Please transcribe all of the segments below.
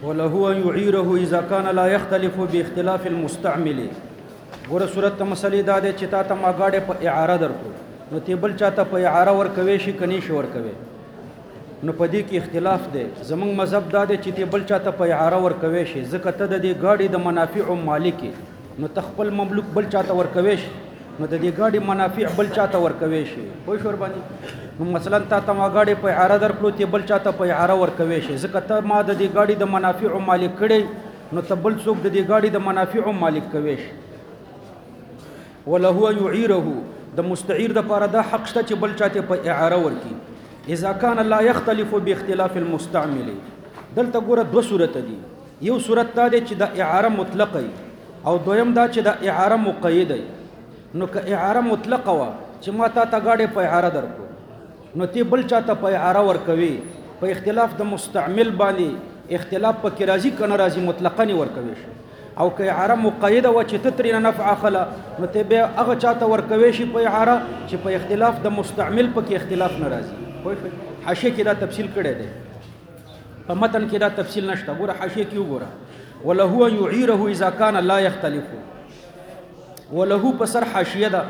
وله ان يعيره اذا كان لا يختلف باختلاف المستعمل. ګوره صورت ته مسلې دا دی چې تا ته ما ګاډی په اعاره درکړو نو ته بل چاته په اعاره ورکوې شي که نه شي ورکوې، نو په دې کې اختلاف دی. زموږ مذهب دا دی چې ته بل چاته په اعاره ورکوې شي ځکه ته د دې ګاډي د منافعو مالک یې، نو ته خپل مملوک بل چاته ورکوې شي نو د دې ګاډي منافع بل چاته ورکوې شي. پوه شو ورباندې؟ نو مثلا تا ته ما ګاډی په اعاره درکړو ته بل چاته په اعاره ورکوې شي ځکه ته ما د دې ګاډي د منافعو مالک کړی، نو ته بل څوک د دې ګاډي د منافعو مالک کوې شي. وله ان يعيره د مستعير د پاره دا حق شته چې بل چاته په اعاره ورکي اذا كان لا يختلف باختلاف المستعمل. دلته ګوره دوه صورت دي، یو صورت دا دی چې د اعاره مطلقه او دویم دا چې د اعاره مقیده. نو که اعاره مطلقه وا چې ما تا ته ګاډی په اعاره درکو نو تی بل چاته په اعاره ورکوي په اختلاف د مستعمل باندې اختلاف پکې راځي کنه راځي مطلقاً ورکوي شي. او که اعاره مقیده و چې تترینه نفع اخلا نو ته به هغه چاته ورکوي شي په اعاره چې په اختلاف د مستعمل پکې اختلاف نه راځي. حاشیه کې دا تفصیل کړی دی، په متن کې دا تفصیل نشته. ګوره حاشیه کې وګوره وله ان يعيره اذا كان لا يختلف. وله پسر حاشیه ده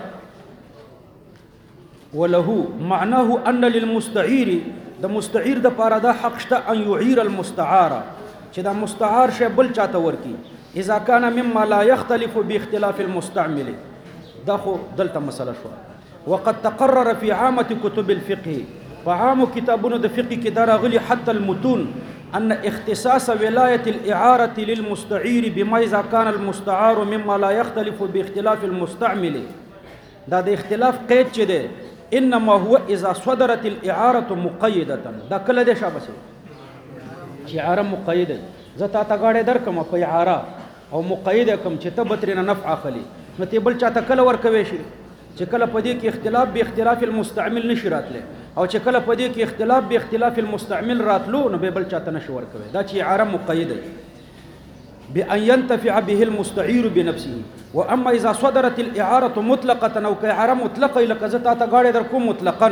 وله معناه ان للمستعير د مستعير د پاره دا حق شته ان يعير المستعار چې دا مستعار شی بل چاته ورکی اذا كان مما لا يختلف باختلاف المستعمل. دا خو دلته مسله شو. وقد تقرر في عامه كتب الفقه فعام كتابونه د فقه کې دا راغلي حتى المتون ان اختصاص ولايه الاعاره للمستعير بما اذا كان المستعار مما لا يختلف باختلاف المستعمل. دا د اختلاف قید چي ده انما هو اذا صدرت الاعاره مقيده. دا کله ده شابه چې اعاره مقیده زتا تا غاړه درکم په اعاره او مقیده کوم چې ته بترینه نفع اخلي نو ته بل چاته کله ورکوي شي چې کله په دې کې اختلاف به اختلاف المستعمل نشي راتله او چې کله په دې کې اختلاف به اختلاف المستعمل راتلو نو به بل چاته نشي ورکوي. دا چې اعاره مقیده بأن ينتفع به المستعير بنفسه. واما اذا صدرت الاعاره مطلقه او كاعاره مطلقه لك زتا تا غاړه درکو مطلقا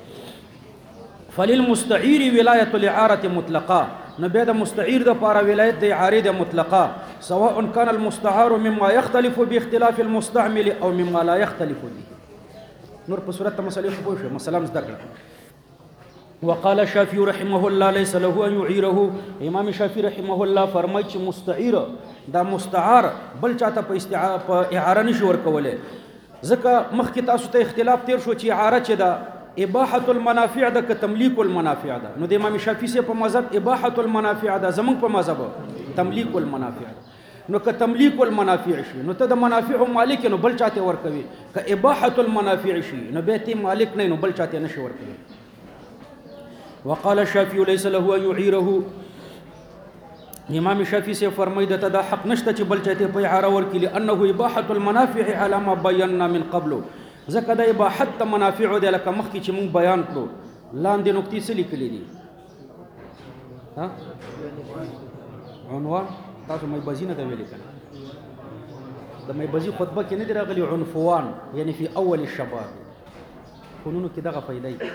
فللمستعير ولايه الاعاره مطلقه. نبي د مستعير د پاره ولایت د اعاره د مطلقه سواء كان المستعار مما يختلف باختلاف المستعمل او مما لا يختلف به. نور په صورت مسلې خو شو مسلام ذکر. وقال الشافعي رحمه الله ليس له ان يعيره. امام شافعي رحمه الله فرمایي چې مستعير دا مستعار بل چاته په اعاره نشي ورکوله ځکه مخکې تاسو ته اختلاف تیر شو چې اعاره چې دا اباحه المنافع ده که تملیک المنافع ده. نو د امام شافعي سے په مذهب اباحه المنافع ده، زمونږ په مذهب تملیک المنافع ده. نو که تملیک المنافع شي نو ته د منافع مالک نو بل چاته ورکوي، که اباحه المنافع شي نو به ته مالک نه نو بل چاته نشي ورکوي. وقال الشافعي ليس له ان يعيره. امام شافعي سے فرمایي دته دا حق نشته چې بل چاته په اعاره ورکړي لانه اباحه المنافع على ما بينا من قبل. ځکه د اباحت ته منافع دی لکه مخکې چې مونږ بیان کړو. لاندې نقطې څه لیکلي دي؟ عنوان تاسو میبزي نه ده ویلي کنه؟ د میبزي خطبه کې نه دی راغلي عنفوان یعنی فی اول الشباب. فنونو کې دغه فایده ای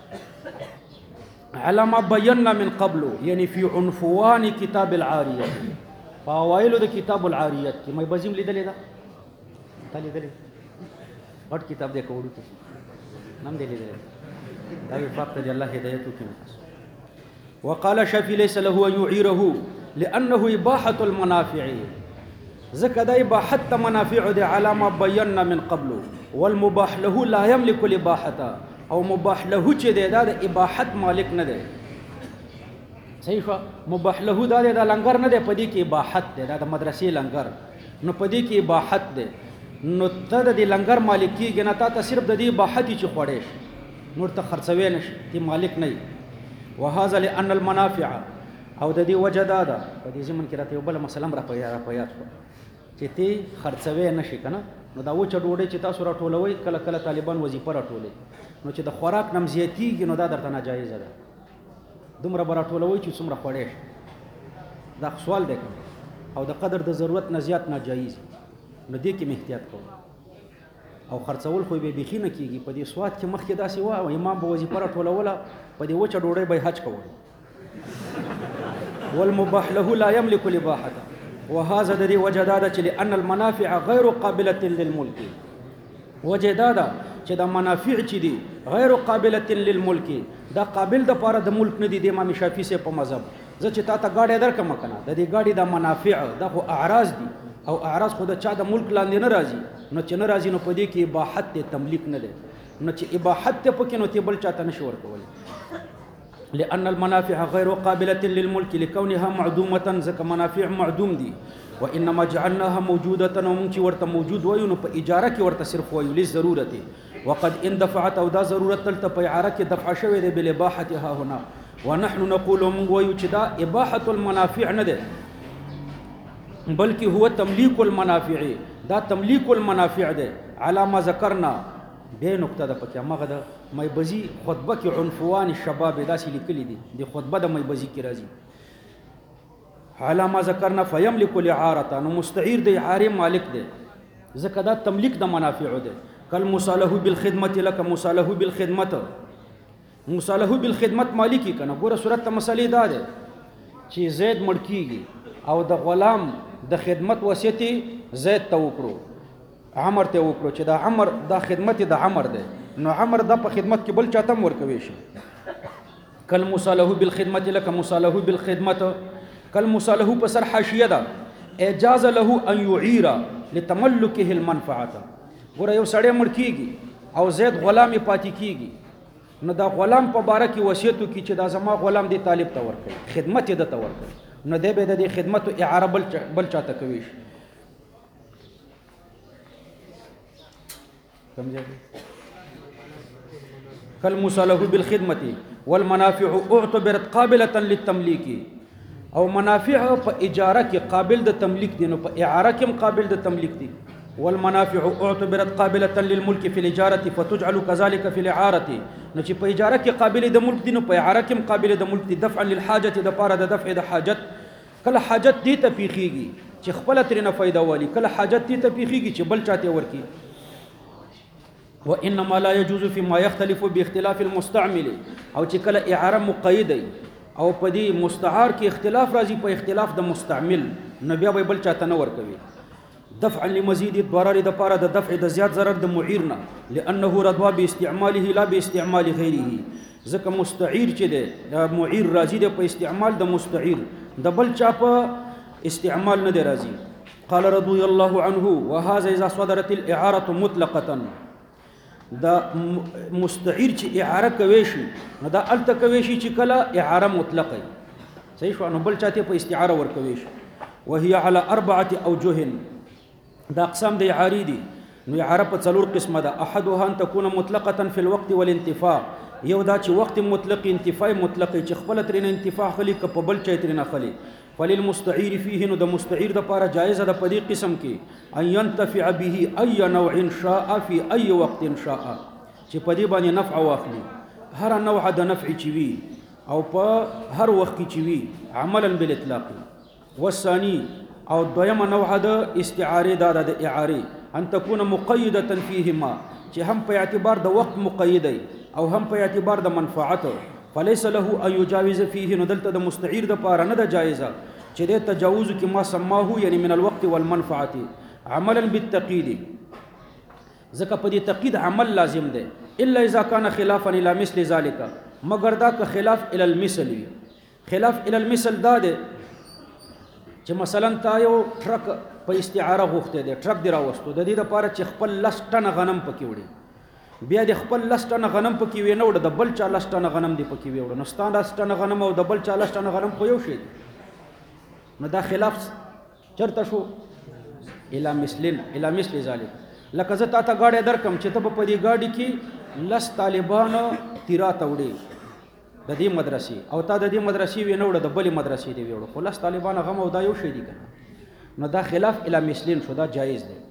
على ما بينا من قبل یعنی فی عنفوان کتاب العاریه. په اوایلو د کتاب العاریت کې میبزي لیدلې ده؟ تا لیدلې؟ غټ کتاب دی کوړو کې نام دی لیدل دا وفاق ته الله هدایت وکړي. وقال الشافعي ليس له ان يعيره لانه اباحه المنافع. ذکر دا اباحت منافع دی على ما بينا من قبل والمباح له لا يملك الاباحه. او مباح له چې دی دا د اباحت مالک نه دی. صحیح شو؟ مباح له دا د لنګر نه دی، پدې کې اباحت دی، دا د مدرسې لنګر نو پدې کې اباحت دی. نو ته د لنګر مالک کېږي نه، تا ته صرف د دې اباحت چې خوړې شي نور ته خرڅوی نه شي، تی مالک نه یې. وهذا لان المنافع او د دې وجه دا ده په دې زمن کې راته یو بله مسله را په یاد شوه چې تی خرڅوی نه شي که نه. نو دا وچه ډوډۍ چې تاسو راټولوئ کله کله طالبان وظیفه راټولوي نو چې د خوراک نه زیاتېږي نو دا درته ناجایزه ده. دومره به راټولوئ چې څومره خوړې شي. دا سوال دی او د قدر د ضرورت نه زیات ناجایز نو دې کې احتیاط کوو. او خرڅول خو به بیخي نه کېږي. په دې سواد کې مخکې داسې وه امام به وظیفه راټولوله په دې وچه ډوډۍ به یې حج کول والمباح له لا يملك الإباحة وهذا د دې وجه دا ده چې لأن المنافع غیر قابلة للملك وجه دا ده چې دا منافع چې دي غیر قابلة للملك دا قابل د پاره د ملک نه دي د امام شافعي سے په مذهب زه چې تا ته گاډي درکم کنه د دې گاډي د منافع د خو اعراض دي او اعراض خو د چا د ملک لاندې نه راځي نو چې نه راځي نو په دې کې اباحت ته تملیک نه ده نو چې اباحت ته پکې نو ته بل چاته نشي ورکولی لأن المنافع غير قابلة للملك لكونها معدومة زك منافع معدوم دي وإنما جعلناها موجودة ومنك ورت موجود وينو بإجارة ورت صرف ويو للضرورة وقد اندفعت أو دا ضرورة تلت بإعارة دفع شوي دي بالإباحة ها هنا ونحن نقول من ويو دا إباحة المنافع ندي بلکہ هو تملیک المنافع دا تملیک المنافع ده على ما ذکرنا به نقطه ده پکې هغه ده مې بزی خطبه کې عنفوان الشباب داسې لیکلي دي د خطبه د مې بزی کې راځي على ما ذکرنا فيملك الاعاره نو مستعير د اعاره مالک ده ځکه دا تملیک د منافع ده کل مصالحه بالخدمت لك مصالحه بالخدمت مصالحه بالخدمت مالکی کنه ګوره صورت ته مسلې دا ده چې زید مړ کیږي او د غلام د خدمت وصیت زید ته وکړو عمر ته وکړو چې دا عمر دا خدمت د عمر ده نو عمر د په خدمت کې بل چاته ورکوي شي کل مصالحه بالخدمت لك مصالحه بالخدمت کل مصالحه په سر حاشیه ده اجاز له ان يعير لتملكه المنفعه ګوره یو سړی مړ کیږي او زید غلام پاتې کیږي نو دا غلام په باره کې وصیت کی چې دا زما غلام دی طالب ته ورکوي خدمت یې د ته ورکوي نو دی به د دې خدمت اعاره بل چاته کوي كالمصالحه بالخدمة والمنافع اعتبرت قابلة للتمليك او منافع په اجاره کې قابل د تملیک دي نو په اعاره کې قابل د تملیک دي والمنافع اعتبرت قابلة للملك في الإجارة فتجعل كذلك في الإعارة نو چې په اجاره کې قابل د ملک دي نو په اعاره کې قابل د ملک دي دفعا للحاجة د پاره د دفع د حاجت کله حاجت دي ته پیخيږي چې خپل ترنه فائدہ والی کله حاجت دي ته پیخيږي چې بل چاته ورکی وانما لا يجوز فيما يختلف باختلاف المستعمل او چې کله اعاره مقیده او په دې مستعار کې اختلاف راځي په اختلاف د مستعمل نو بیا به بل چاته نه ورکوي دفعا لمزيد الضرر د پاره د دفع د زیات ضرر د معیرنا لانه رضوا باستعماله لا باستعمال غیره ځکه مستعیر چې ده معیر راځي د په استعمال د مستعیر د بل چا په استعمال نه دی راځي قال رضي الله عنه وهذا اذا صدرت الاعاره مطلقه دا مستعیر چې اعاره کوي شي نو دا الته کوي شي چې کله اعاره مطلقه صحیح شو نو بل چاته په استعاره ور کوي شي وهي على 4 اوجه دا اقسام د اعاری دي نو اعاره په څلور قسمه ده احدها ان تكون مطلقه في الوقت والانتفاع یو دا چې وخت مطلق انتفاع مطلق چې خپل ترنه انتفاع خلی ک په بل چا ترنه خلی فللمستعير فيه نو د مستعير د پاره جایز ده په دې قسم کې ان ينتفع به اي نوع شاء في اي وقت شاء چې په دې باندې نفع واخلي هر نوع د نفع چې وي او په هر وخت کې چې وي عملا بالاطلاق والثاني او دویمه نوع د استعاره د اعاره ان تكون مقيده فيهما چې هم په اعتبار د وخت مقیده او هم په اعتبار د منفعت فليس له ان يجاوز فيه ندلت د مستعير د پاره نه د جایزه چې د تجاوز کی ما سماه یعنی من الوقت والمنفعه عملا بالتقييد ځکه په دې تقييد عمل لازم ده الا اذا كان خلافا الى مثل ذلك مگر دا که خلاف الى المثل خلاف الى المثل دا ده چې مثلا تا یو ټرک په استعاره غوښته ده ټرک دی راوستو د دې لپاره چې خپل لسټنه غنم پکې وړي بیا د خپل لسټنه غنم پکې وینه وړه د بل چا لسټنه غنم دی پکې وړه نو ستانه لسټنه غنم او د بل چا لسټنه غنم خو یو شی نو دا خلاف چرته شو الی مثل ذلك لکه زه تا ته گاډي درکم چې ته په دې گاډي کې لس طالبان تیرا توړي د دې مدرسې او تا د دې مدرسې وینه وړه د بلې مدرسې دی وړه خو لس طالبان غم او دا یو شی دی کنه نو دا خلاف الی مثلین شو دا جایز دی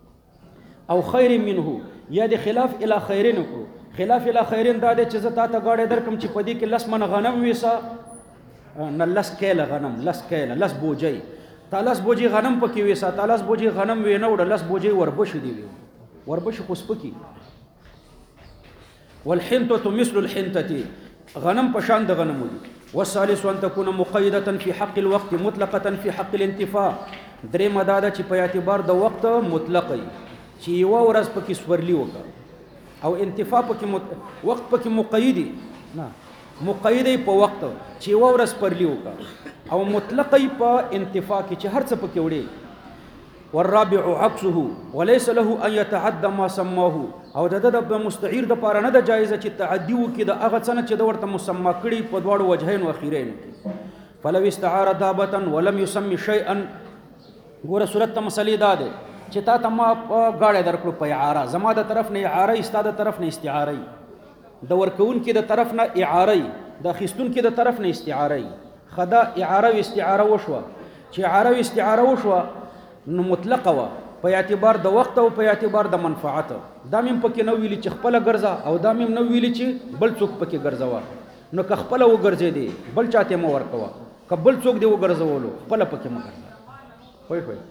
او خیر منه یا د خلاف الی خیرین کو خلاف الی خیرین دا د چې زتا ته گاډي درکم چې پدې کې لس من غنم ویسا نه لس کیله غنم لس کیله لس بوجي تالس بوجي غنم پکې ویسا تالس بوجي غنم وینه وړ لس بوجي وربش دی وربش خو سپکی والحنطه مثل الحنطه غنم پشان د غنمو دي والثالث ان تكون مقيده في حق الوقت مطلقه في حق الانتفاع درې مداده چې په اعتبار د وخت مطلقي چې یو ورځ پکې سورلی وکړه او انتفاع پکې وخت پکې مقیدی نه مقیدی په وخت چې یو ورځ پرلی وکړه او مطلقي په انتفاع کې چې هر څه پکې وړي والرابع عكسه وليس له ان يتعدى ما سماه او د مستعير د پاره نه د جایزه چې تعدی وکړي د هغه څه چې د ورته مسما کړي په دواړو وجهین او اخیرین کې فلو استعار دابه ولم يسمي شيئا ګوره صورت ته مسلې دا ده چې تا ته ما غاړه درکړو په اعاره زما د طرف نه اعاره استاد د طرف نه استعاره د ورکون کې د طرف نه اعاره د خستون کې د طرف نه استعاره خدا اعاره او استعاره وشوه چې اعاره او استعاره وشوه نو مطلقه وا په اعتبار د وخت او په اعتبار د منفعت دا مم پکې نو ویلي چې خپل ګرځا او دا مم نو ویلي چې بل څوک پکې ګرځوا نو که خپل و ګرځې دي بل چاته مو ورکوا کبل څوک دی و ګرځولو خپل پکې مو ګرځا وای وای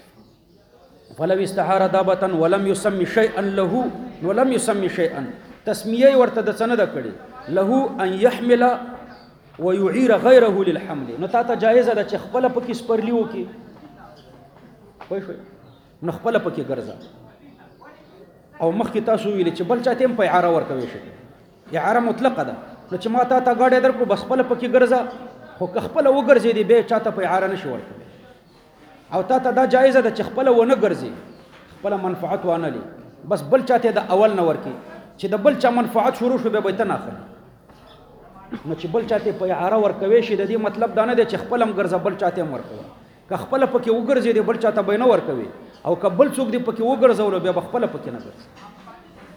فلو استعار دابه ولم يسمي شيئا له ولم يسمي شيئا تسمیه ورته د سند کړي له ان يحمل ويعير غيره للحمل نو تا ته جایزه ده چې خپل پکې سپرلی وکي وای شو نو خپل پکې ګرځا او مخکې تاسو ویل چې بل چاته په اعاره ورکوي شي اعاره مطلقه ده نو چې ما ته غاډه درکو بس خپل پکې ګرځا خو خپل وګرځي دی به چاته په اعاره نشي ورکوي او تا ته دا جایزه ده چې خپل ونه ګرځي خپل منفعت وانه لي بس بل چاته د اول نه ورکی چې د بل چا منفعت شروع شو به ته نه اخلي نو چې بل چاته په اعاره ورکوي شي د دې مطلب دا نه دی چې خپل هم ګرځا بل چاته هم ورکوي که خپل پکې وګرځي دی بل چاته به نه ورکوي او که بل څوک دی پکې وګرځول بیا خپل پکې نه ګرځي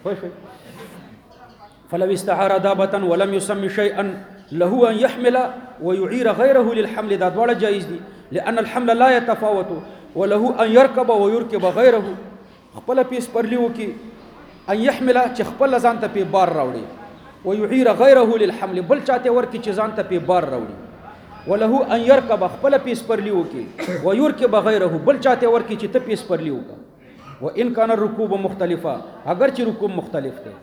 خوښ فلو استعار دابه ولم يسمي شيئا له ان يحمل ويعير غيره للحمل دا دواړه جایز دي لان الحمل لا يتفاوت وله ان يركب ويركب غيره خپل پیس پرلیو کې ان يحمل چې خپل ځان ته په بار راوړي ويعير غيره للحمل بل چاته ورکی چې ځان ته په بار راوړي وله ان يركب خپل پیس پرلیو کې ويركب غيره بل چاته ورکی چې ته پیس پرلیو کا وان كان الركوب مختلفه اگر چې رکوب مختلف دی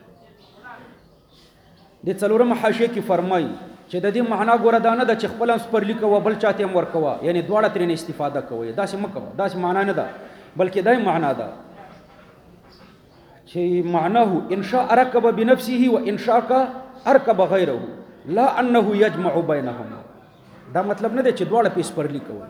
د څلورم حاشیه کې فرمایي چې د دې معنا ګوره دانه د خپل سپرلی کو بل چاته هم ورکوا یعنی دواړه ترې استفاده کوي دا څه مکو دا څه معنا نه ده بلکې دا معنا ده چې معناه انشاء ركب بنفسه وانشاء اركب غيره لا انه يجمع بينهما دا مطلب نه دی چې دواړه پیس پرلی کوي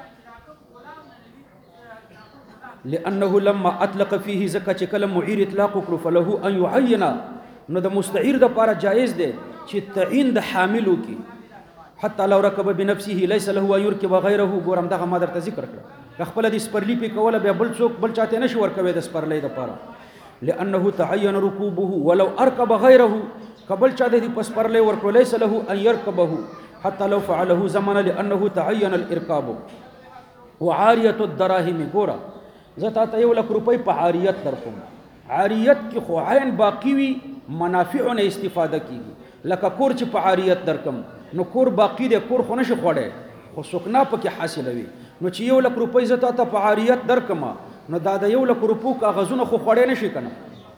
لانه لما اطلق فيه زکه چې کله معیر اطلاق وکړو فله ان يعين نو د مستعیر د لپاره جایز دی چې تعین د حاملو کې حتی لو ركب بنفسه ليس له ان يركب غيره ګورم دغه ما درته ذکر کړ خپل د سپرلی په کوله به بل څوک بل چاته نشي ورکوي د سپرلی د لپاره لانه تعين ركوبه ولو اركب غيره قبل چا د پسپرلی ورکو ليس له ان يركبه حتى لو فعله زمنا لانه تعين الاركاب وعاريه الدراهم ګورا زتا ته یو لک روپۍ په عاریت درکوم عاریت کې خو عین باقی وي منافع نه استفاده کیږي لکه کور چې په عاریت درکم نو کور باقی دی کور خو نشي خوړې خو سکنا پکې حاصلوي نو چې یو لک روپۍ زتا ته په عاریت درکما نو دا د یو لک روپو کاغذونه خو خوړې نشي کنه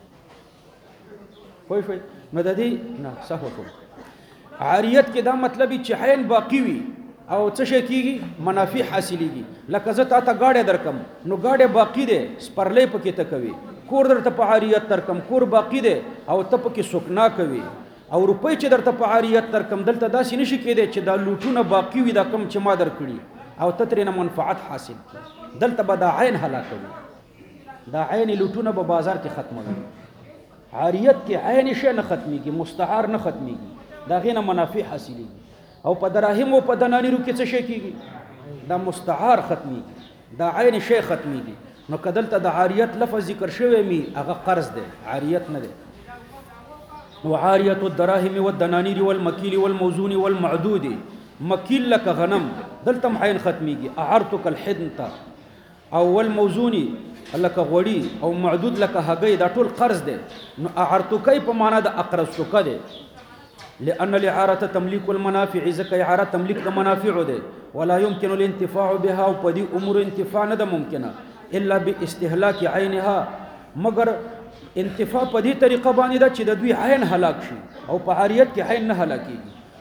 خوښ وي نو د دې نه صحو کوم عاریت کې دا مطلب چې عین باقی وي او څه شي کیږي منافع حاصلېږي لکه زه تا ته گاډه درکم نو گاډه باقی ده سپرلې پکې ته کوي کور درته په عاریت درکم کور باقی ده او ته پکې سکنا کوي او روپۍ چې درته په عاریت درکم دلته داسې نشي کېدی چې دا لوټونه باقی وي دا کم چې ما درکړي او ته ترې نه منفعت حاصل کړي دلته به دا عین هلاکوي دا عین لوټونه به بازار کې ختموي عاریت کې عین شی نه ختميږي مستعار نه ختميږي دا غینه منافع حاصلېږي او په دراهم او په دنانیرو کې څه شي کیږي دا مستعار ختميږي دا عین شی ختميږي نو کدلته د عاریت لفظ ذکر شوی می هغه قرض دی عاریت نه دی وعاریه الدراهم والدنانير والمكيل والموزون والمعدود مكيل لك غنم دلته عین ختميږي اعرتك الحنطه او والموزون لك غوړي او معدود لك هګي دا ټول قرض دی نو اعرتك په معنا د اقرضتك دی لأن الإعارة تمليك المنافع زكا إعارة تمليك المنافع ده ولا يمكن الانتفاع بها وبدي أمور انتفاع ندى ممكنة إلا باستهلاك عينها مگر انتفاع بدي طريقة باني ده چې د دوی عين هلاك شي او په عاریت کې عين نه هلاکيږي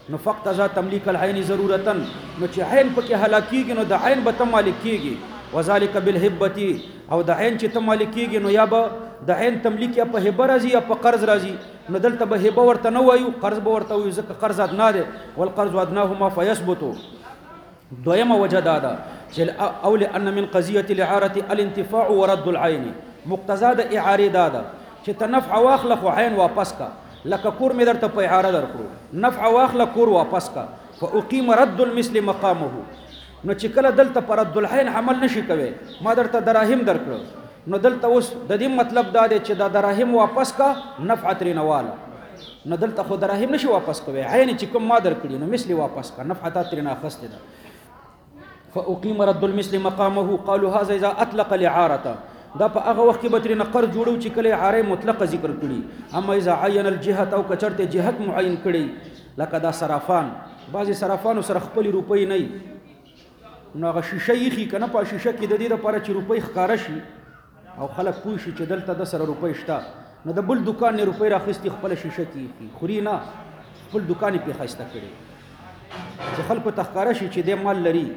نو فقط تملیک العین ضرورتا نو چې عین پکې هلاکیږي نو د عین به ته مالک کیږي وذالک بالهبتی او د عین چې ته مالک کیږي نو یا به د عین تملیک یا په هبه راځي یا په قرض راځي نو دلته به هبه ورته نه وایو قرض به ورته وایو ځکه قرض ادنا دی والقرض ادناهما فیثبت دویمه وجه دا ده چې او لأن من قضیة الإعارة الانتفاع ورد العین مقتضا د اعارې دا ده چې ته نفع واخله خو عین واپس کا لکه کور مې درته په اعاره درکړو نفع واخله کور واپس کا فاقیم رد المثل مقامه نو چې کله دلته پر رد العین عمل نشي کوي ما درته دراهم درکړو نو دلته اوس د دې مطلب دا دی چې دا دراهم واپس کا نفع ترې نه واله نو دلته خو دراهم نشي واپس کوي عین چې کوم ما درکړي نو مثل واپس کا نفع تا ترې نه اخیستې ده فاقیم رد المثل مقامه قالوا هذا اذا اطلق الاعاره دا په هغه وخت کې به ترې نه قرض جوړو چې کله اعاره مطلقه ذکر کړي اما اذا عین الجهه او کچرته جهت معین کړي لکه دا صرافان بعضې صرافانو سره خپلې روپۍ نه وي نو هغه شیشه ایښي که نه په شیشه کې د دې دپاره چې روپۍ ښکاره شي او خلک پوه شي چې دلته د سره روپۍ شته نو د بل دوکان نه روپۍ راخیستې خپله شیشه کې ایښي خوري نه خپل دوکان یې پرې ښایسته کړی چې خلکو ته ښکاره شي چې دی مال لري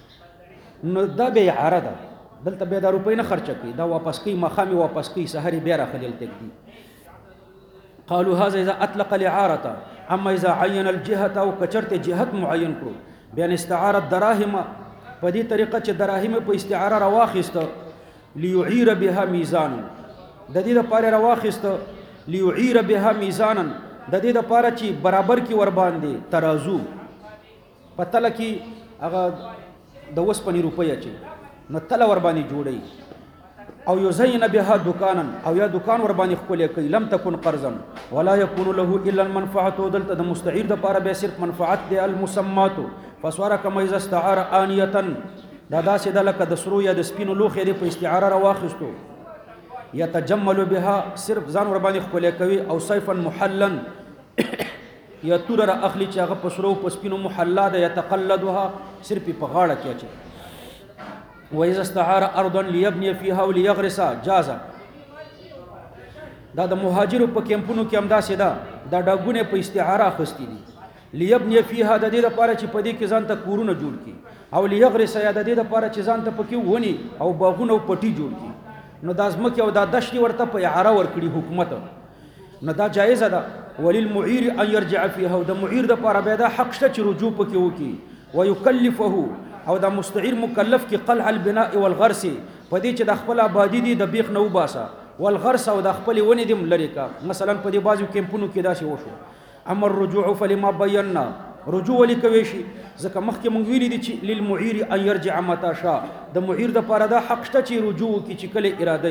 نو دا بیا اعاره ده دلته بیا دا روپۍ نه خرچه کوي دا واپس کوي ماښام یې واپس کوي سحر یې بیا راخلي هلته ږدي قالوا هذا اذا اطلق الاعاره اما اذا عین الجهه او کچرته جهت معین کړو بیا استعاره الدراهم په دې طریقه چې دراهم په استعاره راواخیسته لیعیر بها میزانا د دې لپاره راواخیسته لیعیر بها میزانا د دې لپاره چې برابر کې ور باندې ترازو په تله کې هغه د وسپنې روپۍ اچي نو تله ور باندې جوړوي او یزین بها دکانا او یا دکان ور باندې ښکلی کوي لم تکن قرضا ولا یکون له الا المنفعه دلته د مستعیر دپاره بیا صرف منفعت دی المسمات فصار کما اذا استعار آنیه دا داسې ده لکه د سرو یا د سپینو لوښی دی په استعاره راواخیستو یتجمل بها صرف ځان ور باندې ښکلی کوي او صیفا محلا یا توره را اخلي چې هغه په سرو په سپینو محلا ده یتقلدها صرف په غاړه کې اچي وإذا استعار أرضا ليبني فيها وليغرس جاز دا د مهاجرو په کیمپونو کې هم داسې ده دا ډاګونه په استعاره اخیستي دي ليبني فيها د دې لپاره چې په دې کې ځان ته کورونه جوړ کړي او ليغرس یا د دې لپاره چې ځان ته پکې ونی او باغونه او پټي جوړ کړي نو دا ځمکې او دا دشتې ورته په اعاره ورکړي حکومت نو دا جایزه ده وللمعير ان يرجع فيها او د معیر لپاره بیا دا حق شته چې رجوع پکې وکړي ويكلفه او دا مستعیر مکلف کی قلع البناء والغرس په دې چې د خپل آبادی دی د بیخ نو باسا والغرس او د خپل ونی دم لري کا مثلا په دې بازو کیمپونو کې داسې وشو اما الرجوع فلما بينا رجوع ولکوي شي ځکه مخکې مونږ ویلي دي چې للمعير ان يرجع متى شاء د معیر د پاره دا حق شته چې رجوع کی چې کله اراده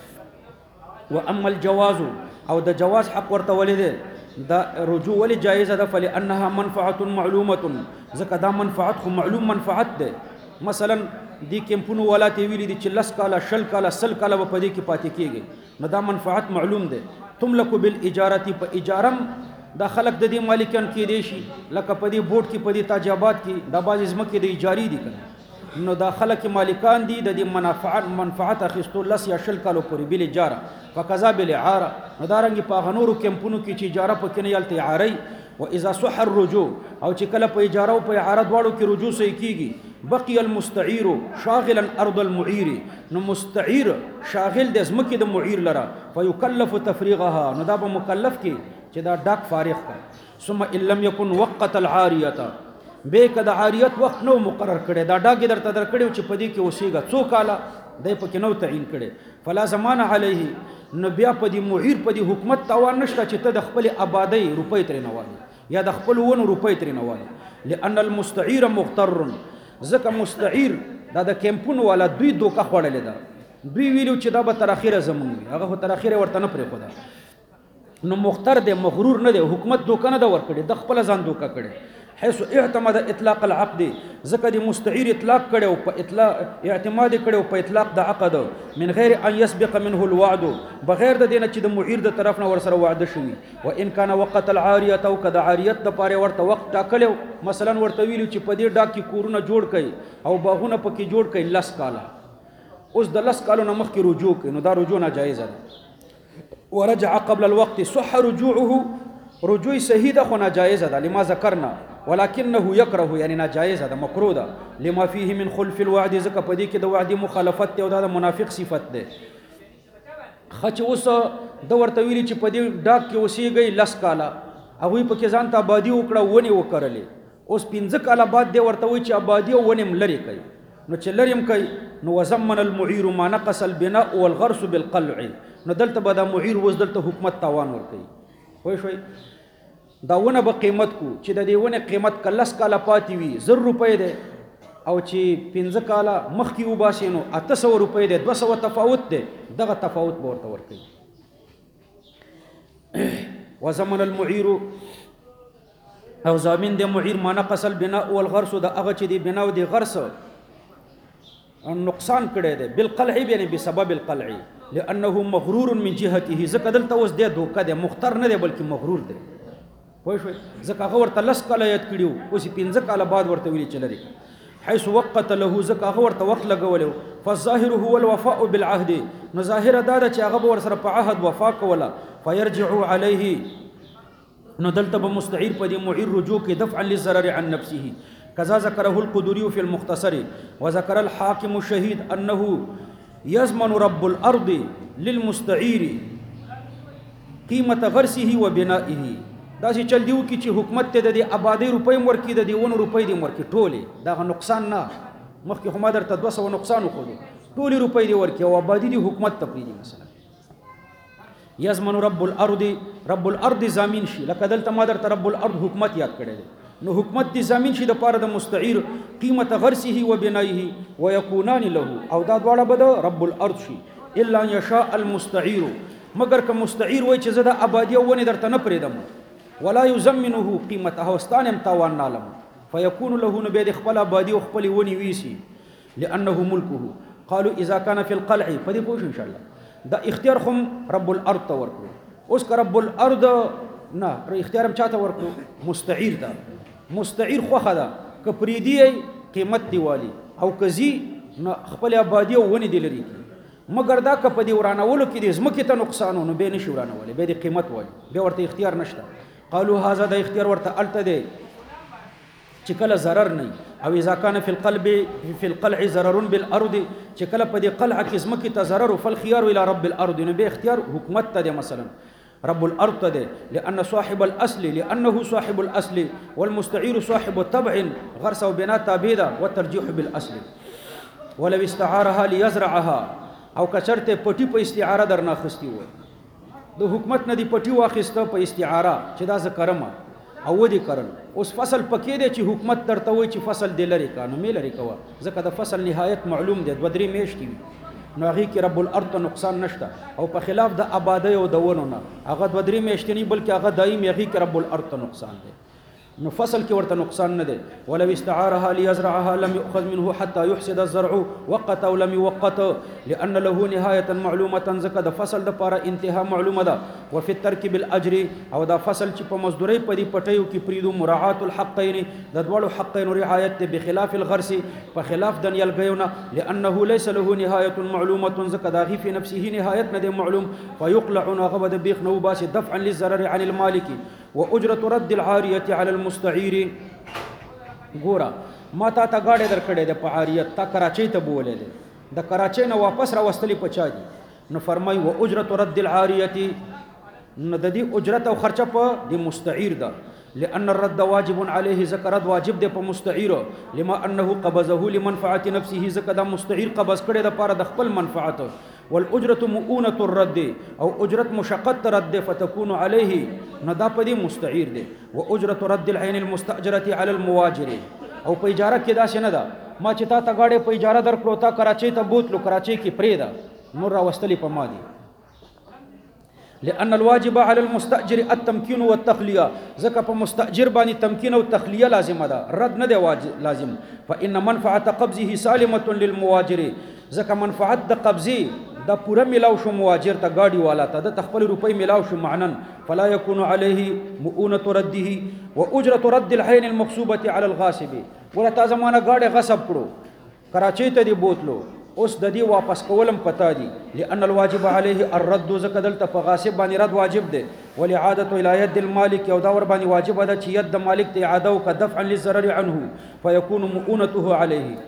ای واما الجواز او د جواز حق ورته ولید دا رجوع ولی جایزه ده فلانها منفعه معلومه ځکه دا منفعت خو معلوم منفعت ده مثلا دی کیمپونو والا ته ویلي دي چې لس کاله شل کاله سل کاله به په دې کې پاتې کېږي نو دا منفعت معلوم ده تملک بالاجاره په اجارم دا خلق د دې مالکان کې دي شي لکه په دې بورډ کې په دې تاجابات کې دا بعضې ځمکې د اجاري دي کنه نو دا خلک مالکان دي د دې منفعت اخیستو لس یا شل کالو پورې بل اجاره فقضا بالاعاره نو دارنګې په هغه نورو کیمپونو کې چې اجاره پکې نه یلته اعارئ واذا صح الرجوع او چې کله په اجاره او په اعاره دواړو کې رجوع صحیح کیږي بقي المستعير شاغلا ارض المعير نو مستعير شاغل د ځمکې د معیر لره فيكلف تفريغها نو دا به مکلف کې چې دا ډاک فارغ کړه ثم ان لم يكن وقت العاريه به کده عاریت وخت نو مقرر کړي دا ډاګې درته درکړي چې په دې کې اوسېږه څو کاله دی پکې نو تعین کړي فلا زمان علیه نو بیا په دې معیر په دې حکومت توان نشته چې ته د خپل آبادی روپۍ ترې نه والي یا د خپل ونو روپۍ ترې نه والي لأن المستعیر مغتر ځکه مستعیر دا د کیمپونو والا دوی دوکه خوړلې ده دوی ویلو چې دا به تر اخره زمونږ وي هغه خو تر اخره ورته نه پرېښوده نو مختر دی مغرور نه دی حکومت دوکه نه ده ورکړې د خپله ځان دوکه کړې حيث اعتمد اطلاق العقد ذکر دی مستعیر اطلاق کړو په اطلاق اعتماد کړو په اطلاق د عقد من غیر ان يسبق منه الوعد بغیر د دینه چې د معیر د طرف نه ور سره وعده شوی و ان کان وقت العاریه او کد عاریت د پاره ورته وخت ټاکلو مثلا ورته ویلو چې په دې ډاک کې کورونه جوړ کړي او باغونه پکې جوړ کړي لس کاله اوس د لس کالو نه مخکې رجوع کوي نو دا رجوع ناجایز ده ورجع قبل الوقت صح رجوعه رجوع صحیح ده خو ناجایز ده لما ذکرنا ولكنه يكره یعنی ناجایز ده مکروه ده لما فيه من خلف الوعد ځکه په دې کې د وعدې مخالفت دی او دا د منافق صفت ده. خچ اوس د ورته ویلي چې په دې ډاک کې اوسېږئ 10 کاله هغوی پکې ځان ته آبادي وکړه ونې وکرلې اوس 15 کاله بعد دی ورته وایي چې آبادي او ونې م لرې کوي نو چې لرې م کوي نو وزمن المعیر ما نقص البناء والغرس بالقلع نو دلته به دا معیر اوس دلته حکومت تاوان ورکوي پوه شوئ دا ونه به قیمت کو چې د دې ونې قیمت که 10 کاله پاتې وي 1000 روپۍ دی او چې 15 کاله مخکې وباسي نو 800 روپۍ دی 200 تفاوت دی دغه تفاوت به ورته ورکوي. وزمن المعیر او ضامن دی معیر ما نقص البناء والغرس د هغه چې دی بنا او دی غرس نقصان کړی دی بالقلع یعنی بسبب القلع لانه مغرور من جهته ځکه دلته اوس دی دوکه دی مختر نه دی بلکې مغرور دی پوه شوئ ځکه هغه ورته 10 کاله یاد کړي اوس 15 کاله بعد ورته ویلي چې لرې حيث وقت له ځکه هغه ورته وخت لګولی فالظاهر هو الوفاء بالعهد نو ظاهره دا ده چې هغه به ورسره په عهد وفا کوله فيرجع عليه نو دلته به مستعير په دې معیر رجوع کې دفعا للضرر عن نفسه كذا ذكره القدري في المختصر وذكر الحاكم الشهيد أنه يضمن رب الأرض للمستعير قيمة غرسه وبنائه دا چې چل دیو کې چې حکومت ته د دې آبادی روپۍ ورکړي د دې 1 روپۍ دې ورکړي ټولې دا نقصان نه مخکې خو ما درته 200 نقصان وکړو ټولې روپۍ دې ورکړي او آبادی دې حکومت ته پرېږدي مثلا یضمن رب الارض ضامن شي لکه دلته ما درته رب الارض حکومت یاد کړی دی نو حکومت دې ضامن شي د پاره د مستعیر قیمت غرسه وبنائه ويكونان له او دا دواړه به د رب الارض شي الا ان يشاء المستعير مگر که مستعیر وای چې زه د آبادی ونه درته نه پرېږدم ولا يزمنه قيمته واستانم تاوان نالم فيكون له نبي خپل آبادی او خپل ونی ویسی لانه ملكه قالوا اذا كان في القلع فدي پوښ ان شاء الله دا اختیار خم رب الارض ته ورکړو اوس که رب الارض نه اختیار هم چاته ورکړو مستعیر دا مستعیر خوخه ده که پریدي قیمت دی والی او کزي خپل آبادی او ونی دی لري مگر دا که په دې ورانولو کې د ځمکې ته نقصان ونه به نشي ورانولی به د قیمت والی به ورته اختیار نشته قالوا هذا دا اختیار ورته الته دی چې کله ضرر نه او اذا كان في القلع ضرر بالارض چې کله په دې قلع کې ځمکې ته ضرر فالخيار الى رب الارض نو به اختیار حکومت ته دی مثلا رب الارض ته دی لانه صاحب الاصل والمستعير صاحب الطبع غرس وبناء تابيدا والترجيح بالاصل ولو استعارها ليزرعها او کچرته پټي په استعاره درنه خستی و د حکومت نه دی پټي واخسته په استعاره چې دا ز کرم او ودی کرل اوس فصل پکې دی چې حکومت درته وای چې فصل دی لري کانو می لري کوا ځکه د فصل نهایت معلوم دی 2-3 میاشتې نو هغه کې رب الارض نقصان نشته او په خلاف د آبادی او د ونو نه هغه 2-3 میاشتې نه بلکې هغه دایمي هغه کې رب الارض نقصان دی نو فصل کې ورته نقصان نه دی ولو استعارها ليزرعها لم يؤخذ منه حتى يحصد الزرع وقت او لم يوقت لان له نهايه معلومه زکه د فصل د پاره انتها معلومه ده وفي الترك بالاجر او دا فصل چې په مزدوري په دې پټیو کې پریدو مراعات الحقين د دوړو حقين رعایت بخلاف الغرس په خلاف د نیلګیونه لانه ليس له نهايه معلومه زکه دا غي في نفسه نهایت نه دی معلوم فيقلع غبد بيخ نو باس دفعا للضرر عن المالك واجره رد العاريه على المستعير ګورا ما تا غاډه درکړې د په عاریت تا کراچۍ ته بولې ده د کراچۍ نه واپس راوستلې پچا دي نو فرمای و اجره رد العاریه نو د دې اجرت او خرچه په د مستعیر ده لان الرد واجب عليه ذکر واجب ده په مستعیر لما انه قبضه لمنفعه نفسه ذکر د مستعیر قبض کړي د پاره د خپل منفعت والاجره مؤونه الرد او اجرت مشقت رد فتكون عليه ندا پدی مستعیر ده واجره رد العين المستاجره على المواجر او په اجاره کې دا شنه ده ما چې تا غاړه په اجاره درکړو تا کراچۍ ته بوتلو کراچۍ کې پریدا نور راوستلی په ما دي لان الواجب على المستاجر التمكين والتخليه ذکر په مستاجر باندې تمکین او تخلیه لازمه ده رد نه دی واجب لازم فان منفعه قبضه سالمه للمواجر ذکر منفعت د قبضه دا پورا ملاو شو مواجر ته گاډي والا ته د تخپل روپۍ ملاو شو معنن فلا يكون عليه مؤونه رده واجره رد العين المغصوبه على الغاصب ولا تا زمانه گاډي غصب کړو کراچۍ ته دی بوتلو اوس د دې واپس کولم پتا دي لأن الواجب عليه الرد ځکه دلته په غاصب باندې رد واجب دی ولعادة الى يد المالك یو دا ور باندې واجب ده چې ید د مالک ته اعاده او دفعا للضرر عنه فيكون مؤونته عليه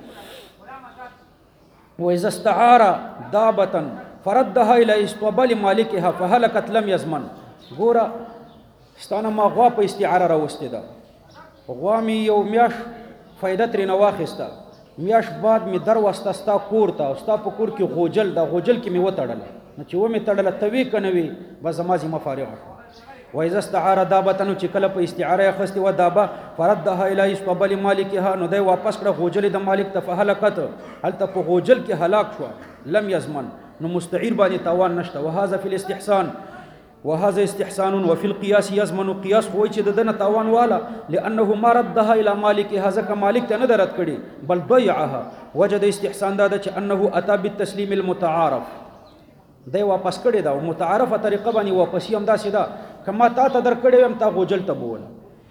واذا استعار دابه فردها الى استقبال مالكها فهلكت لم يضمن ګوره ستانه ما غوا په استعاره راوستي ده غوا می یو میاش فائدہ ترې نه واخیسته میاش بعد می در واسطه ستا کور ته ستا په کور کې غوجل دا غوجل کې می وتړل نو چې و می تړل توی کنوي بس زمازي مفارغ و اذا استعار دابه نو چې کله په استعاره خسته و دابه فردها الى استقبال مالكها نو دای واپس کړه غوجل د مالک ته فهلکت هل ته په غوجل کې هلاک شو لم يضمن نو مستعير باندې تاوان نشته وهذا في الاستحسان وهذا استحسان وفي القياس يضمن قياس هو چې دنه تاوان والا لانه ما ردها الى مالكها ځکه مالک ته نه درت کړي بل ضيعها وجد استحسان دا چې انه اتى بالتسليم المتعارف دی واپس کړي دا متعارفه طریقه باندې واپس هم دا سیدا کما تا ته در کړي هم تا غوجل ته بول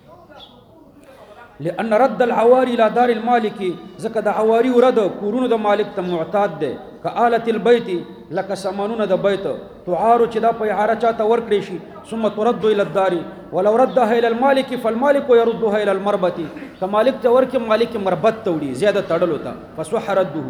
لأن رد العواري إلى دار المالك ځکه د عواري ورد کورونو د مالک ته معتاد ده كآلة البيت لك سامانونه د بیت تعار چې دا په اعاره چاته ورکړي شي ثم ترد الى الدار ولو ردها الى المالك فالمالك يردها الى المربط فمالك ته ورکه مالک مربط توړي زیاده تړلو ته فصح رده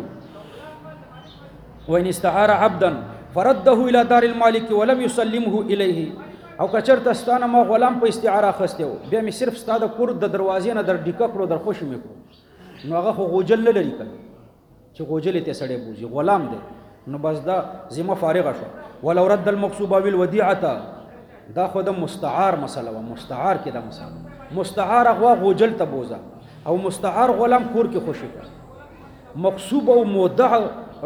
وان استعار عبدا فرده الى دار المالك ولم يسلمه اليه او کچرته ستانه ما غلام په استعاره خسته بیا می صرف ستاده کور د دروازې نه در ډیکا کړو در خوشی میکړو نو هغه خو غوجل نه لري کله چې غوجل ته سړی بوزي غلام دی نو بس دا ذمہ فارغه شو ولو رد المغصوب بالوديعه دا خو د مستعار مسله و مستعار کې دا مسله مستعار غوا غوجل ته بوزا او مستعار غلام کور کې خوشی کړ مغصوب او مودع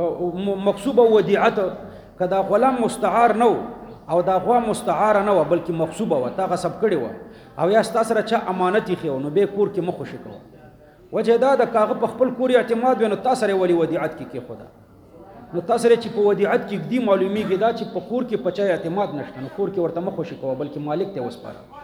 مغصوب او وديعه کدا غلام مستعار نو او دا غوا مستعار نه و بلکې مغصوبه و تا غصب کړي و او یا ستاسو سره چا امانت یې خو نو به کور کې مخ خوشی کوه وجه دا د کاغه په خپل کور اعتماد ونه تاسو سره ولی ودیعت کې خدا نو تاسو سره چې په ودیعت کې دی معلومیږي دا چې په کور کې پچا اعتماد نشته نو کور کې ورته مخ خوشی کوه بلکې مالک ته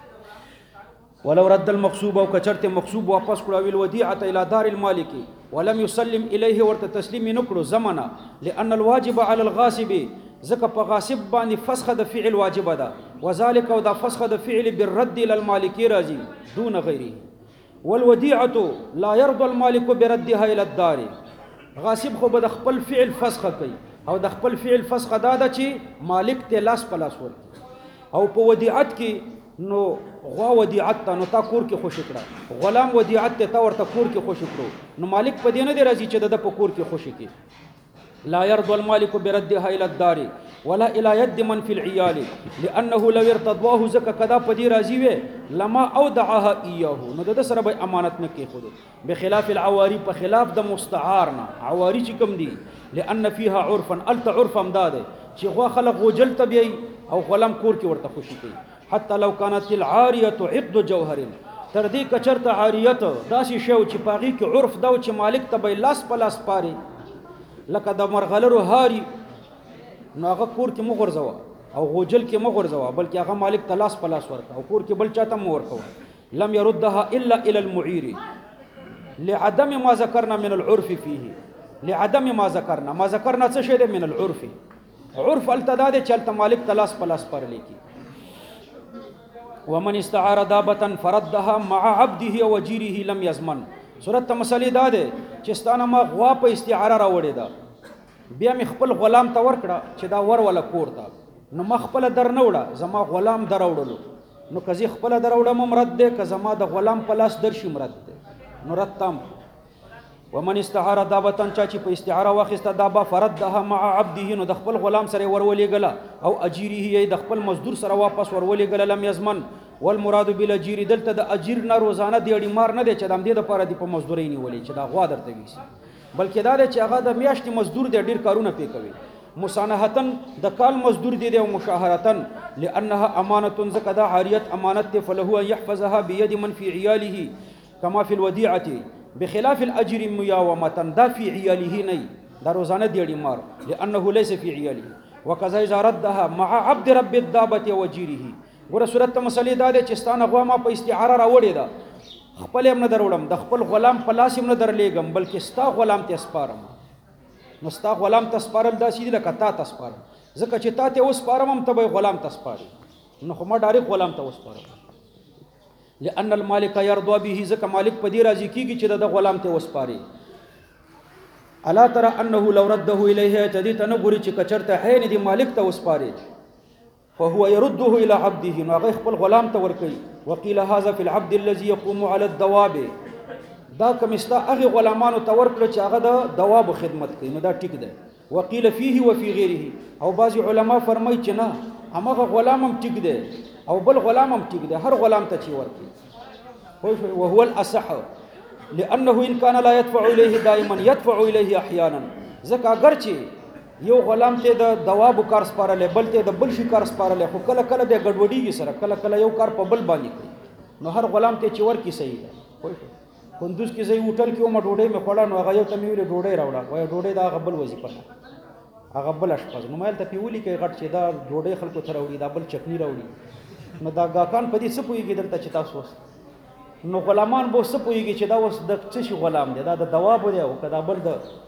وسپاره ولو رد المغصوب او کچرته مغصوب واپس کړو ویل ودیعت الى دار المالک ولم يسلم اليه ورته تسلیم نکړو زمانہ لان الواجب على الغاصب ځکه په غاصب باندې فسخ د فعل واجب ده وذلك او د فسخ د فعل بالرد الى المالك راضي دون غيره والوديعه لا يرضى المالك بردها الى الدار غاصب خو به د خپل فعل فسخ کوي او د خپل فعل فسخ دا ده چې مالک ته لاس پلاس ورکړي او په ودیعت کې نو غوا ودیعت ته نو تا کور کې خوشی کړه غلام ودیعت ته ورته کور کې خوشی کړو نو مالک په دې نه دی راضي چې د په کور کې خوشی کې لا يرضى المالك بردها الى الدار ولا الى يد من في العيال لانه لو ارتضواه زكا كذا پدی راضی وي لما اودعها اياه نو د سره به امانت نه کې خود بخلاف العواري په خلاف د مستعارنا عواري چې کوم دي لان فيها عرفا الت عرف امداد چې غوا خلق غوجل تبي او غلام کور کې ورته خوشي کوي حتى لو كانت العاريه عقد جوهر تر دې کچرته عاریت داسې شی چې پاغي کې عرف دا چې مالک ته به لاس پلاس پاري لکه د مرغلرو هاري نو هغه کور کې مغرزوا او غوجل کې مغرزوا بلکې هغه مالک تلاس پلاس ورکا او کور کې بل چاته مور ورکا لم يردها الا الى المعير لعدم ما ذكرنا من العرف فيه لعدم ما ذكرنا څه شی من العرف عرف التداد چلته مالک تلاس پلاس پر لیکي ومن استعار دابه فردها مع عبده وجيره لم يضمن صورت مسلې دا ده چې ستانه ما غوا په استعاره راوړې ده بیا می خپل غلام ته ورکړه چې دا ور ولا کور ته نو ما خپل در نه وړه زما غلام دراوړلو نو کزي خپل دراوړم مرد ده که زما د غلام په لاس درشي مرد ده نو رتم ومن استعار دابه چا چې په استعاره واخسته دابه فردها مع عبده نو د خپل غلام سره ورولې غلا او اجيره د خپل مزدور سره واپس ورولې غلا لم يزمن والمراد بالاجير دلته د اجير نه روزانه دی اړي مار نه دی چې د دې لپاره دی په مزدوري نیولې چې دا غوا درته ویسي بلکې دا چې هغه د میاشتې مزدور دی ډیر کارونه پې کوي مسانحتن د کال مزدور دی او مشاهرتن لانها امانه زکه دا عاریت امانت ته فله يحفظها بيد من في عياله كما في الوديعه بخلاف الاجر مياومه دا في عياله نه دا روزانه دی اړي مار لانه ليس في عياله وكذا اذا ردها مع عبد رب الدابه وجيره ګوره صورت مسلې دا ده چې ستانه غوا ما په استعاره راوړې ده خپل هم نه دروړم د خپل غلام په لاس هم نه درلېږم بلکې ستا غلام ته سپارم نو ستا غلام ته سپارل داسې دي لکه تا ته سپارل ځکه چې تا ته وسپارم هم ته به غلام ته سپارې نو خو ما ډایرکټ غلام ته وسپارم لأن المالک یرضا به ځکه مالک په دې راضي کېږي چې د غلام ته وسپاري الا ترى انه لو رده اليه تدي تنغوري چې کچرته حین دی مالک ته وسپاري فهو يرده الى عبده نو هغه خپل غلام ته ورکي وقيل هذا في العبد الذي يقوم على الدواب دا کمستا هغه غلامانو ته ورکړه چې هغه د دواب خدمت کوي نو دا ټیک ده وقيل فيه وفي غيره او بعض علما فرمایي چې نه هغه غلام هم ټیک ده او بل غلام هم ټیک ده هر غلام ته چې ورکي وهو الاصح لانه ان كان لا يدفع اليه دائما يدفع اليه احيانا ځکه اگر چې یو غلام ته د دواب کار سپارل بل ته د بل شي کار سپارل خو کله کله به ګډوډیږي سره کله کله یو کار په بل باندې کوي نو هر غلام ته چې ورکی صحیح ده کندوز کې زې هوټل کې ما ډوډۍ مې خوړه نو هغه یو ته مې ویل ډوډۍ راوړه وای ډوډۍ دا غبل وظیفه ده هغه بل اشپز نو مال ته پیولي کې غټ چې دا ډوډۍ خلکو ته راوړي دا بل چټنی راوړي نو دا ګاکان په دې څه پويږي دلته چې تاسو نو غلامان به څه پويږي چې دا اوس د څه شي غلام دی دا د دواب دی او کدا بل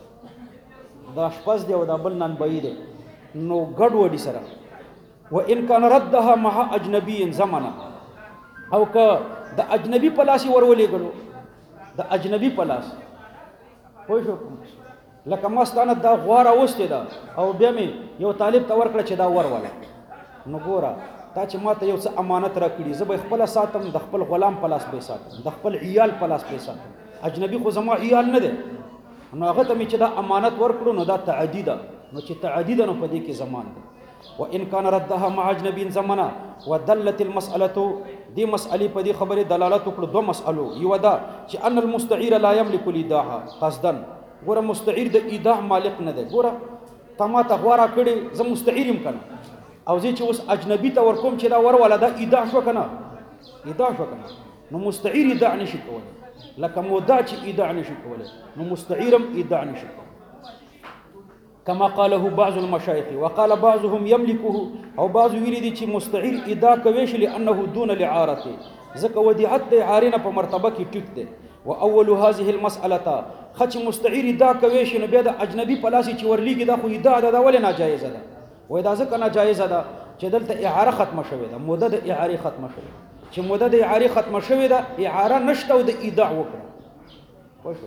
د اشپز دی او دا بل نن بې دی نو ګډ وډي سره و ان کان ردها مع اجنبي زمانه او که د اجنبي پلاسي ورولې غلو د اجنبي پلاس پوه شو لکه مستانه دا غواره وسته دا او بیا مې یو طالب ته ورکړه چې دا ورواله نو ګوره تا چې ماته یو څه امانت راکړي زه به خپل ساتم د خپل غلام پلاس به ساتم د خپل عیال پلاس به ساتم اجنبي خو زما عیال نه دي نو هغه ته مې چې دا امانت ورکړو نو دا تعدی ده نو چې تعدی ده نو په دې کې زمان ده وان كان ردها مع اجنبي زمانه ودلت المساله دي مسالې په دې خبره دلالت وکړو دوه مسالو یو دا چې ان المستعير لا يملك الايداع قصدا ګوره مستعير د ایداع مالک نه دی ګوره تما ته غواره کړي زه مستعير يم کنه او زه چې اوس اجنبي ته ورکوم چې دا ورواله دا ایداع شو کنه ایداع شو کنه نو مستعير ایداع نشي کولای لکه مودع چې ایداع نشي کولای نو مستعيرم ایداع نشي کولای كما قاله بعض المشايخ وقال بعضهم يملكه او بعض ویلي دي چې مستعير ادا کوي شي لانه دون العاره ځکه ودیعت د عارینه په مرتبه کې ټیک ده واول هذه المساله خچ مستعير ادا کوي شي نو بیا د اجنبي پلاسي چې ورليږي دا خو ادا ده ولې ناجایز ده وای دا ځکه ناجایز ده چې دلته اعاره ختمه شوې ده موده د اعاره ختمه شوې چې موده د اعاره ختمه شوې ده اعاره نشته او د ايداع وکړه پوه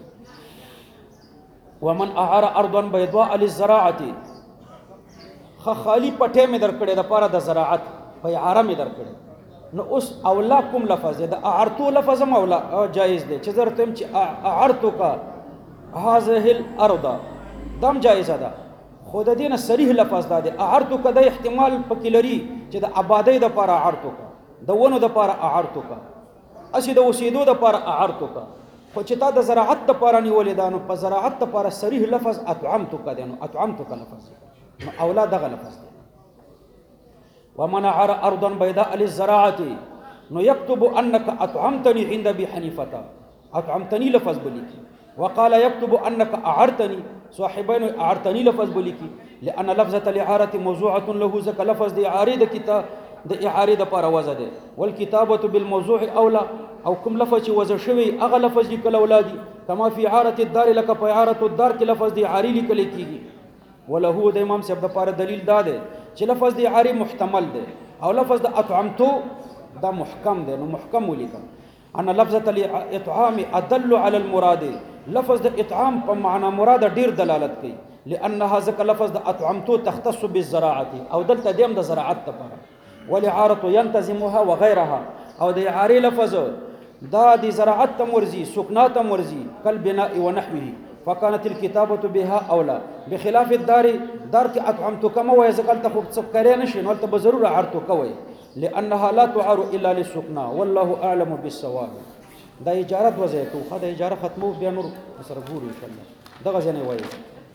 ومن اعار ارضا بيضاء للزراعه خالي پټه مې درکړې د پاره د زراعت په اعاره مې درکړې نو اوس اولا کوم لفظ ده اعرتو لفظ مولا جائز ده چې زرتم چې اعرتو کا هذه الارض دم جائز ده خود دینه صریح لفظ ده اعرتو کا د احتمال پکې لري چې د آبادی د پاره اعرتو کا د ونو د پاره اعرتو کا اسی د وسیدو د پاره اعرتو کا خو چې تا د زراعت د پاره نیولې ده نو په زراعت د پاره صریح لفظ اطعمتو کا ده نو اطعمتو کا لفظ نو اولاد دغه لفظ ده ومن عر ارضا بيضاء للزراعه نو يكتب انك اطعمتني عند ابي حنيفه اطعمتني لفظ بلیکی وقال يكتب انك اعرتني صاحبين اعرتني لفظ بلیکی لان لفظه الاعاره موضوعه له ذك لفظ د اعاره د کتاب د اعاره د پاره وزه ده والکتابه بالموضوع اولى او کوم لفظ وزه شوی هغه لفظ لیکل اولادي کما فی اعاره الدار لك په اعاره الدار کې لفظ د اعاره لیکل کیږي وله د امام صاحب د پاره دلیل دا ده چې لفظ د اعاره محتمل ده او لفظ د اطعمتو دا محکم ده نو محکم ولیکم ان لفظه الاطعام ادل على المراد لفظ د اطعام په معنا مراد ډیر دلالت کوي لانها ذکر لفظ د اطعمتو تختص بالزراعه او دلته دیم د زراعت لپاره والاعاره ينتظمها وغيرها او د اعاره لفظ دا د زراعت تمورزي سكنات تمورزي كالبناء ونحوه فكانت الكتابه بها اولى بخلاف الدار دار کې اطعمتو کما وای زکل ته خو څه کرے نشي نو ته به ضرور اعرتو کوي لانها لا تعار الا للسكنى والله اعلم بالصواب دا اجاره وځي ته خو دا اجاره ختمو بیا نور سره ګورو ان شاء الله دغه ځنه وای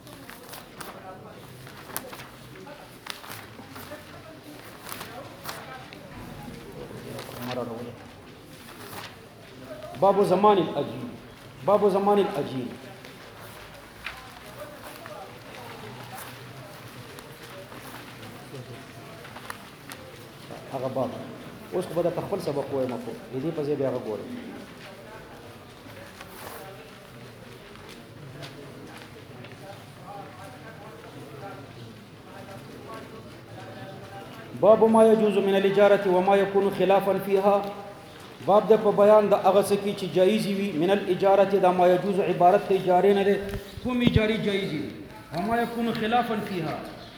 باب زمان الاجيل باب زمان الاجيل هغه باب اوس خو به خپل سبق وایم کو دې په ځای بیا غوړم باب ما يجوز من الاجاره وما يكون خلافا فيها باب د په بیان د هغه څه کې چې جایز وي من الاجاره دا ما يجوز عبارت د اجارې نه ده کوم اجاري جایز وي وما يكون خلافا فيها